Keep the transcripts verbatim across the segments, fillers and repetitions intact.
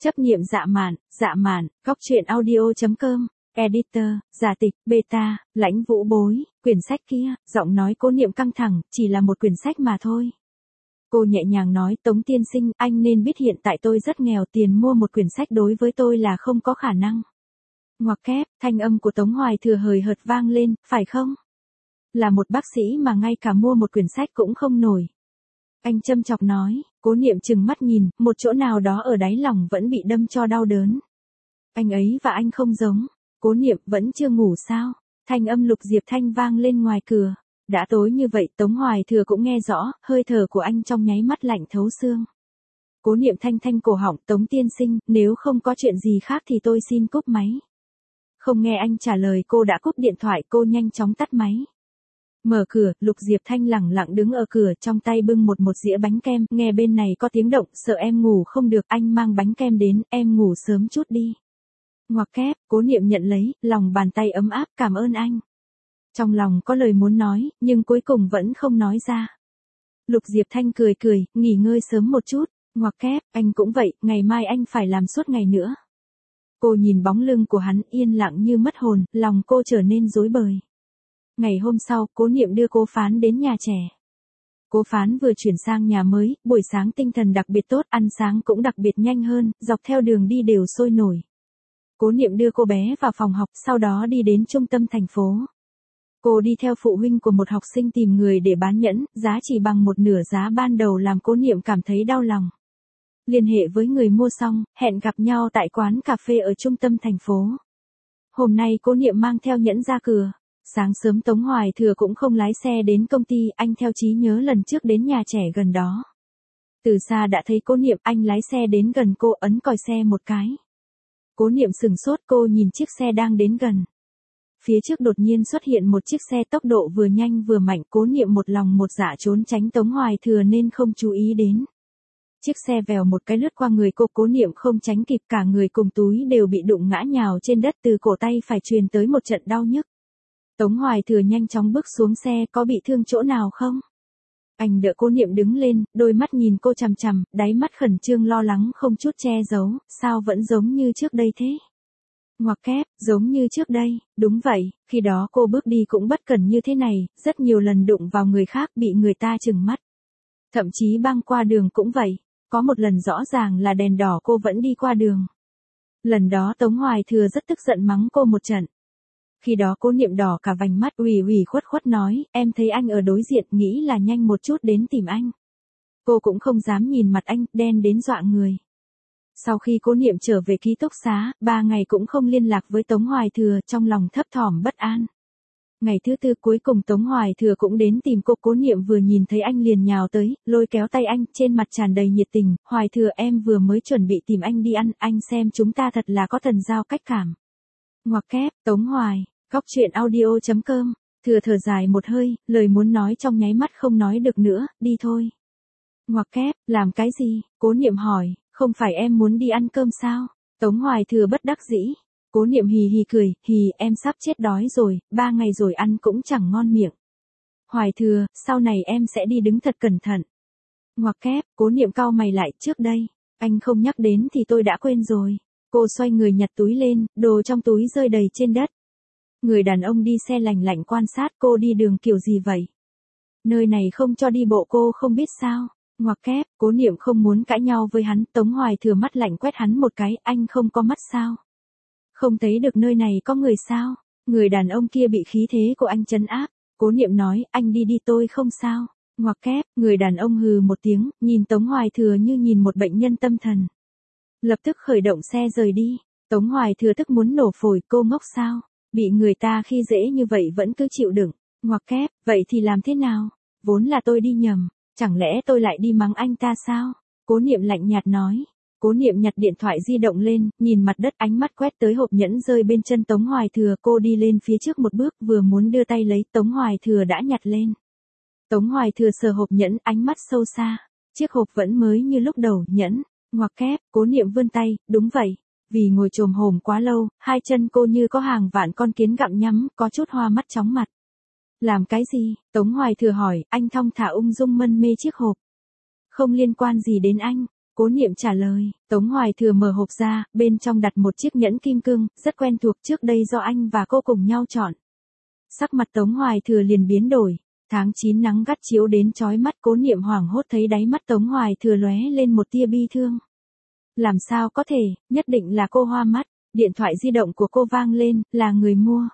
Chấp niệm dạ mạn, dạ mạn, góc truyện audio chấm com, editor, giả tịch, beta, Lãnh Vũ Bối, quyển sách kia, giọng nói Cố Niệm căng thẳng, chỉ là một quyển sách mà thôi. Cô nhẹ nhàng nói, Tống tiên sinh, anh nên biết hiện tại tôi rất nghèo, tiền mua một quyển sách đối với tôi là không có khả năng. Ngoặc kép, thanh âm của Tống Hoài Thừa hời hợt vang lên, phải không? Là một bác sĩ mà ngay cả mua một quyển sách cũng không nổi. Anh châm chọc nói, Cố Niệm trừng mắt nhìn, một chỗ nào đó ở đáy lòng vẫn bị đâm cho đau đớn. Anh ấy và anh không giống. Cố Niệm, vẫn chưa ngủ sao? Thanh âm Lục Diệp Thanh vang lên ngoài cửa. Đã tối như vậy, Tống Hoài Thừa cũng nghe rõ, hơi thở của anh trong nháy mắt lạnh thấu xương. Cố Niệm thanh thanh cổ họng, Tống tiên sinh, nếu không có chuyện gì khác thì tôi xin cúp máy. Không nghe anh trả lời, cô đã cúp điện thoại, cô nhanh chóng tắt máy. Mở cửa, Lục Diệp Thanh lẳng lặng đứng ở cửa, trong tay bưng một một dĩa bánh kem, nghe bên này có tiếng động, sợ em ngủ không được, anh mang bánh kem đến, em ngủ sớm chút đi. Ngoặc kép, Cố Niệm nhận lấy, lòng bàn tay ấm áp, cảm ơn anh. Trong lòng có lời muốn nói, nhưng cuối cùng vẫn không nói ra. Lục Diệp Thanh cười cười, nghỉ ngơi sớm một chút, ngoặc kép, anh cũng vậy, ngày mai anh phải làm suốt ngày nữa. Cô nhìn bóng lưng của hắn yên lặng như mất hồn, lòng cô trở nên rối bời. Ngày hôm sau, Cố Niệm đưa Cố Phán đến nhà trẻ. Cố Phán vừa chuyển sang nhà mới, buổi sáng tinh thần đặc biệt tốt, ăn sáng cũng đặc biệt nhanh hơn, dọc theo đường đi đều sôi nổi. Cố Niệm đưa cô bé vào phòng học, sau đó đi đến trung tâm thành phố. Cô đi theo phụ huynh của một học sinh tìm người để bán nhẫn, giá chỉ bằng một nửa giá ban đầu làm Cố Niệm cảm thấy đau lòng. Liên hệ với người mua xong, hẹn gặp nhau tại quán cà phê ở trung tâm thành phố. Hôm nay Cố Niệm mang theo nhẫn ra cửa. Sáng sớm Tống Hoài Thừa cũng không lái xe đến công ty, anh theo trí nhớ lần trước đến nhà trẻ gần đó. Từ xa đã thấy Cố Niệm, anh lái xe đến gần cô, ấn còi xe một cái. Cố Niệm sừng sốt, cô nhìn chiếc xe đang đến gần. Phía trước đột nhiên xuất hiện một chiếc xe tốc độ vừa nhanh vừa mạnh, Cố Niệm một lòng một dạ trốn tránh Tống Hoài Thừa nên không chú ý đến. Chiếc xe vèo một cái lướt qua người cô, Cố Niệm không tránh kịp, cả người cùng túi đều bị đụng ngã nhào trên đất, từ cổ tay phải truyền tới một trận đau nhức. Tống Hoài Thừa nhanh chóng bước xuống xe, có bị thương chỗ nào không? Anh đỡ Cố Niệm đứng lên, đôi mắt nhìn cô chằm chằm, đáy mắt khẩn trương lo lắng không chút che giấu, sao vẫn giống như trước đây thế? Ngoặc kép, giống như trước đây, đúng vậy, khi đó cô bước đi cũng bất cẩn như thế này, rất nhiều lần đụng vào người khác bị người ta trừng mắt. Thậm chí băng qua đường cũng vậy, có một lần rõ ràng là đèn đỏ cô vẫn đi qua đường. Lần đó Tống Hoài Thừa rất tức giận mắng cô một trận. Khi đó Cố Niệm đỏ cả vành mắt, ủy ủy khuất khuất nói, em thấy anh ở đối diện, nghĩ là nhanh một chút đến tìm anh. Cô cũng không dám nhìn mặt anh, đen đến dọa người. Sau khi Cố Niệm trở về ký túc xá, ba ngày cũng không liên lạc với Tống Hoài Thừa, trong lòng thấp thỏm bất an. Ngày thứ tư cuối cùng Tống Hoài Thừa cũng đến tìm cô, Cố Niệm vừa nhìn thấy anh liền nhào tới, lôi kéo tay anh, trên mặt tràn đầy nhiệt tình, Hoài Thừa em vừa mới chuẩn bị tìm anh đi ăn, anh xem chúng ta thật là có thần giao cách cảm. Ngoặc kép, Tống Hoài, góc truyện audio chấm com, Thừa thở dài một hơi, lời muốn nói trong nháy mắt không nói được nữa, đi thôi. Ngoặc kép, làm cái gì? Cố Niệm hỏi, không phải em muốn đi ăn cơm sao? Tống Hoài Thừa bất đắc dĩ. Cố Niệm hì hì cười, hì, em sắp chết đói rồi, ba ngày rồi ăn cũng chẳng ngon miệng. Hoài Thừa, sau này em sẽ đi đứng thật cẩn thận. Ngoặc kép, Cố Niệm cau mày lại, trước đây, anh không nhắc đến thì tôi đã quên rồi. Cô xoay người nhặt túi lên, đồ trong túi rơi đầy trên đất. Người đàn ông đi xe lành lạnh quan sát cô đi đường kiểu gì vậy? Nơi này không cho đi bộ cô không biết sao? Ngoặc kép, Cố Niệm không muốn cãi nhau với hắn, Tống Hoài Thừa mắt lạnh quét hắn một cái, anh không có mắt sao? Không thấy được nơi này có người sao? Người đàn ông kia bị khí thế của anh trấn áp. Cố Niệm nói, anh đi đi tôi không sao. Ngoặc kép, người đàn ông hừ một tiếng, nhìn Tống Hoài Thừa như nhìn một bệnh nhân tâm thần. Lập tức khởi động xe rời đi. Tống Hoài Thừa tức muốn nổ phổi, cô ngốc sao? Bị người ta khi dễ như vậy vẫn cứ chịu đựng. Ngoặc kép, vậy thì làm thế nào? Vốn là tôi đi nhầm, chẳng lẽ tôi lại đi mắng anh ta sao? Cố Niệm lạnh nhạt nói. Cố Niệm nhặt điện thoại di động lên, nhìn mặt đất, ánh mắt quét tới hộp nhẫn rơi bên chân Tống Hoài Thừa, cô đi lên phía trước một bước, vừa muốn đưa tay lấy, Tống Hoài Thừa đã nhặt lên. Tống Hoài Thừa sờ hộp nhẫn, ánh mắt sâu xa, chiếc hộp vẫn mới như lúc đầu, nhẫn, ngoặc kép, Cố Niệm vươn tay, đúng vậy. Vì ngồi chồm hổm quá lâu, hai chân cô như có hàng vạn con kiến gặm nhắm, có chút hoa mắt chóng mặt. Làm cái gì? Tống Hoài Thừa hỏi, anh thong thả ung dung mân mê chiếc hộp. Không liên quan gì đến anh. Cố Niệm trả lời. Tống Hoài Thừa mở hộp ra, bên trong đặt một chiếc nhẫn kim cương, rất quen thuộc, trước đây do anh và cô cùng nhau chọn. Sắc mặt Tống Hoài Thừa liền biến đổi. Tháng chín nắng gắt chiếu đến chói mắt, Cố Niệm hoảng hốt thấy đáy mắt Tống Hoài Thừa lóe lên một tia bi thương. Làm sao có thể, nhất định là cô hoa mắt. Điện thoại di động của cô vang lên, là người mua.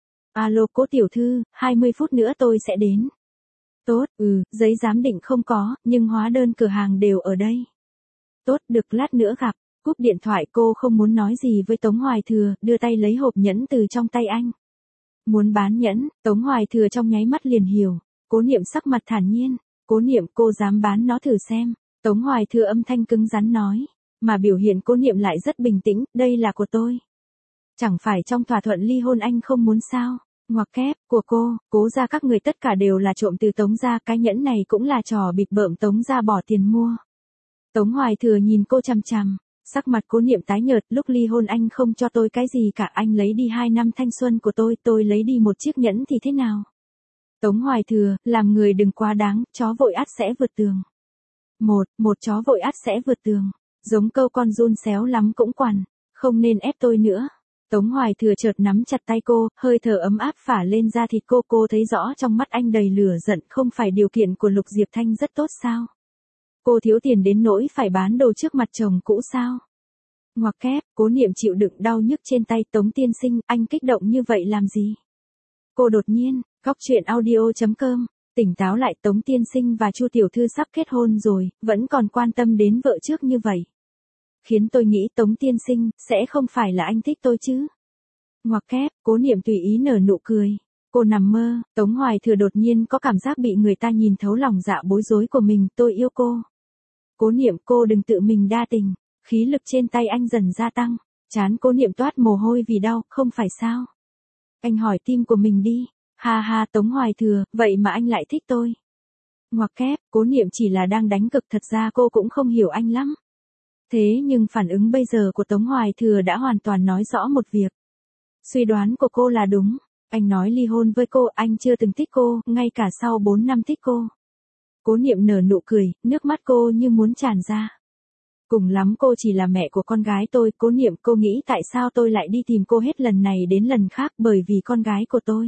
Alo Cố tiểu thư, hai mươi phút nữa tôi sẽ đến. Tốt, ừ, giấy giám định không có, nhưng hóa đơn cửa hàng đều ở đây. Tốt, được, lát nữa gặp. Cúp điện thoại, cô không muốn nói gì với Tống Hoài Thừa, đưa tay lấy hộp nhẫn từ trong tay anh. Muốn bán nhẫn, Tống Hoài Thừa trong nháy mắt liền hiểu. Cố Niệm sắc mặt thản nhiên. Cố Niệm, cô dám bán nó thử xem. Tống Hoài Thừa âm thanh cứng rắn nói. Mà biểu hiện Cố Niệm lại rất bình tĩnh, đây là của tôi. Chẳng phải trong thỏa thuận ly hôn anh không muốn sao? Ngoặc kép, của cô, Cố gia các người tất cả đều là trộm từ Tống gia, cái nhẫn này cũng là trò bịp bợm Tống gia bỏ tiền mua. Tống Hoài Thừa nhìn cô chằm chằm, sắc mặt Cố Niệm tái nhợt, lúc ly hôn anh không cho tôi cái gì cả, anh lấy đi hai năm thanh xuân của tôi, tôi lấy đi một chiếc nhẫn thì thế nào? Tống Hoài Thừa, làm người đừng quá đáng, chó vội ắt sẽ vượt tường. Một, một chó vội ắt sẽ vượt tường, giống câu con giun xéo lắm cũng quằn, không nên ép tôi nữa. Tống Hoài Thừa chợt nắm chặt tay cô, hơi thở ấm áp phả lên da thịt cô, cô thấy rõ trong mắt anh đầy lửa giận, không phải điều kiện của Lục Diệp Thanh rất tốt sao? Cô thiếu tiền đến nỗi phải bán đồ trước mặt chồng cũ sao? Ngoặc kép, Cố Niệm chịu đựng đau nhức trên tay. Tống tiên sinh, anh kích động như vậy làm gì? Cô đột nhiên, góc truyện audio chấm com, tỉnh táo lại. Tống tiên sinh và Chu tiểu thư sắp kết hôn rồi, vẫn còn quan tâm đến vợ trước như vậy. Khiến tôi nghĩ Tống tiên sinh, sẽ không phải là anh thích tôi chứ? Ngoặc kép, Cố Niệm tùy ý nở nụ cười. Cô nằm mơ. Tống Hoài Thừa đột nhiên có cảm giác bị người ta nhìn thấu lòng dạ bối rối của mình. Tôi yêu cô. Cố Niệm, cô đừng tự mình đa tình. Khí lực trên tay anh dần gia tăng. Trán Cố Niệm toát mồ hôi vì đau, không phải sao? Anh hỏi tim của mình đi. Ha ha, Tống Hoài Thừa, vậy mà anh lại thích tôi. Ngoặc kép, Cố Niệm chỉ là đang đánh cực, thật ra cô cũng không hiểu anh lắm. Thế nhưng phản ứng bây giờ của Tống Hoài Thừa đã hoàn toàn nói rõ một việc. Suy đoán của cô là đúng. Anh nói ly hôn với cô, anh chưa từng thích cô, ngay cả sau bốn năm thích cô. Cố Niệm nở nụ cười, nước mắt cô như muốn tràn ra. Cùng lắm cô chỉ là mẹ của con gái tôi. Cố Niệm, cô nghĩ tại sao tôi lại đi tìm cô hết lần này đến lần khác? Bởi vì con gái của tôi.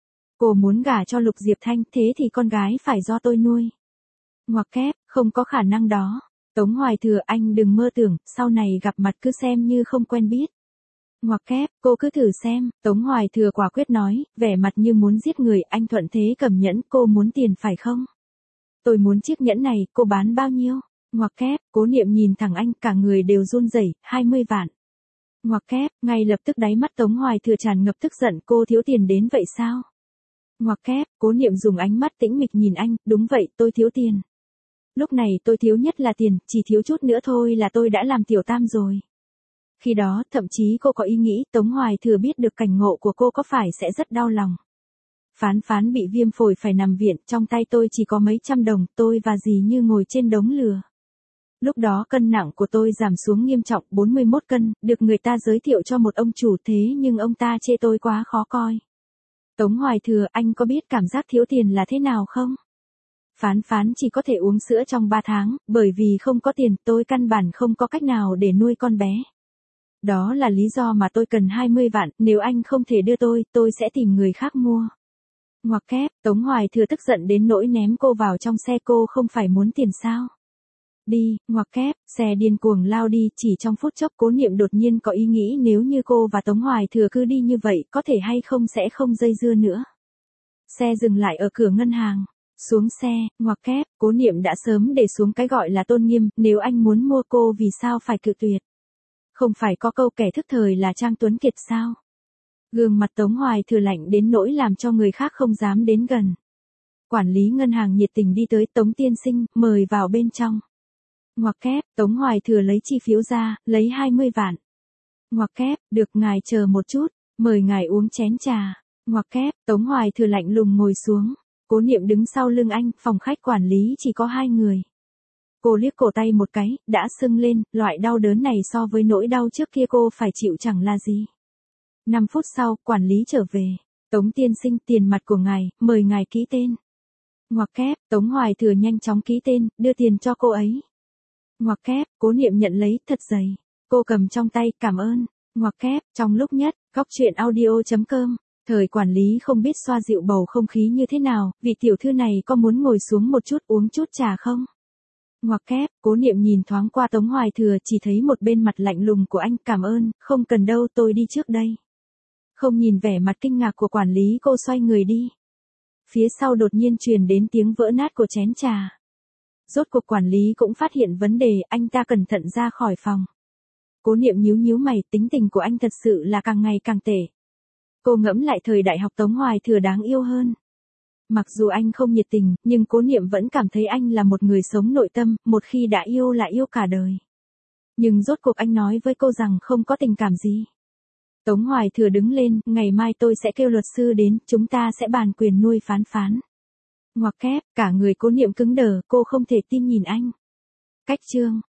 Cô muốn gả cho Lục Diệp Thanh, thế thì con gái phải do tôi nuôi. Ngoặc kép, không có khả năng đó. Tống Hoài Thừa, anh đừng mơ tưởng, sau này gặp mặt cứ xem như không quen biết. Ngoặc kép, cô cứ thử xem. Tống Hoài Thừa quả quyết nói, vẻ mặt như muốn giết người. Anh thuận thế cầm nhẫn. Cô muốn tiền phải không? Tôi muốn chiếc nhẫn này, cô bán bao nhiêu? Ngoặc kép, Cố Niệm nhìn thẳng anh, cả người đều run rẩy. hai mươi vạn. Ngoặc kép, ngay lập tức đáy mắt Tống Hoài Thừa tràn ngập tức giận. Cô thiếu tiền đến vậy sao? Ngoặc kép, Cố Niệm dùng ánh mắt tĩnh mịch nhìn anh. Đúng vậy, tôi thiếu tiền. Lúc này tôi thiếu nhất là tiền, chỉ thiếu chút nữa thôi là tôi đã làm tiểu tam rồi. Khi đó, thậm chí cô có ý nghĩ, Tống Hoài Thừa biết được cảnh ngộ của cô có phải sẽ rất đau lòng. Phán phán bị viêm phổi phải nằm viện, trong tay tôi chỉ có mấy trăm đồng, tôi và dì như ngồi trên đống lửa. Lúc đó cân nặng của tôi giảm xuống nghiêm trọng, bốn mươi mốt cân, được người ta giới thiệu cho một ông chủ, thế nhưng ông ta chê tôi quá khó coi. Tống Hoài Thừa, anh có biết cảm giác thiếu tiền là thế nào không? Phán phán chỉ có thể uống sữa trong ba tháng, bởi vì không có tiền, tôi căn bản không có cách nào để nuôi con bé. Đó là lý do mà tôi cần hai mươi vạn, nếu anh không thể đưa tôi, tôi sẽ tìm người khác mua. Ngoặc kép, Tống Hoài Thừa tức giận đến nỗi ném cô vào trong xe. Cô không phải muốn tiền sao? Đi, ngoặc kép, xe điên cuồng lao đi, chỉ trong phút chốc Cố Niệm đột nhiên có ý nghĩ nếu như cô và Tống Hoài Thừa cứ đi như vậy, có thể hay không sẽ không dây dưa nữa. Xe dừng lại ở cửa ngân hàng. Xuống xe, ngoặc kép, Cố Niệm đã sớm để xuống cái gọi là tôn nghiêm, nếu anh muốn mua cô vì sao phải cự tuyệt? Không phải có câu kẻ thức thời là Trang Tuấn Kiệt sao? Gương mặt Tống Hoài Thừa lạnh đến nỗi làm cho người khác không dám đến gần. Quản lý ngân hàng nhiệt tình đi tới. Tống tiên sinh, mời vào bên trong. Ngoặc kép, Tống Hoài Thừa lấy chi phiếu ra, lấy hai mươi vạn. Ngoặc kép, được, ngài chờ một chút, mời ngài uống chén trà. Ngoặc kép, Tống Hoài Thừa lạnh lùng ngồi xuống. Cố Niệm đứng sau lưng anh, phòng khách quản lý chỉ có hai người. Cô liếc cổ tay một cái, đã sưng lên, loại đau đớn này so với nỗi đau trước kia cô phải chịu chẳng là gì. năm phút sau, quản lý trở về. Tống tiên sinh, tiền mặt của ngài, mời ngài ký tên. Ngoặc kép, Tống Hoài Thừa nhanh chóng ký tên, đưa tiền cho cô ấy. Ngoặc kép, Cố Niệm nhận lấy, thật dày. Cô cầm trong tay, cảm ơn. Ngoặc kép, trong lúc nhất, góc truyện audio chấm com. Thời quản lý không biết xoa dịu bầu không khí như thế nào, vị tiểu thư này có muốn ngồi xuống một chút uống chút trà không? Ngoặc kép, Cố Niệm nhìn thoáng qua Tống Hoài Thừa, chỉ thấy một bên mặt lạnh lùng của anh, cảm ơn, không cần đâu, tôi đi trước đây. Không nhìn vẻ mặt kinh ngạc của quản lý, cô xoay người đi. Phía sau đột nhiên truyền đến tiếng vỡ nát của chén trà. Rốt cuộc quản lý cũng phát hiện vấn đề, anh ta cẩn thận ra khỏi phòng. Cố Niệm nhíu nhíu mày, tính tình của anh thật sự là càng ngày càng tệ. Cô ngẫm lại thời đại học Tống Hoài Thừa đáng yêu hơn. Mặc dù anh không nhiệt tình, nhưng Cố Niệm vẫn cảm thấy anh là một người sống nội tâm, một khi đã yêu là yêu cả đời. Nhưng rốt cuộc anh nói với cô rằng không có tình cảm gì. Tống Hoài Thừa đứng lên, ngày mai tôi sẽ kêu luật sư đến, chúng ta sẽ bàn quyền nuôi Phán Phán. Ngoặc kép, cả người Cố Niệm cứng đờ, cô không thể tin nhìn anh. Cách chương.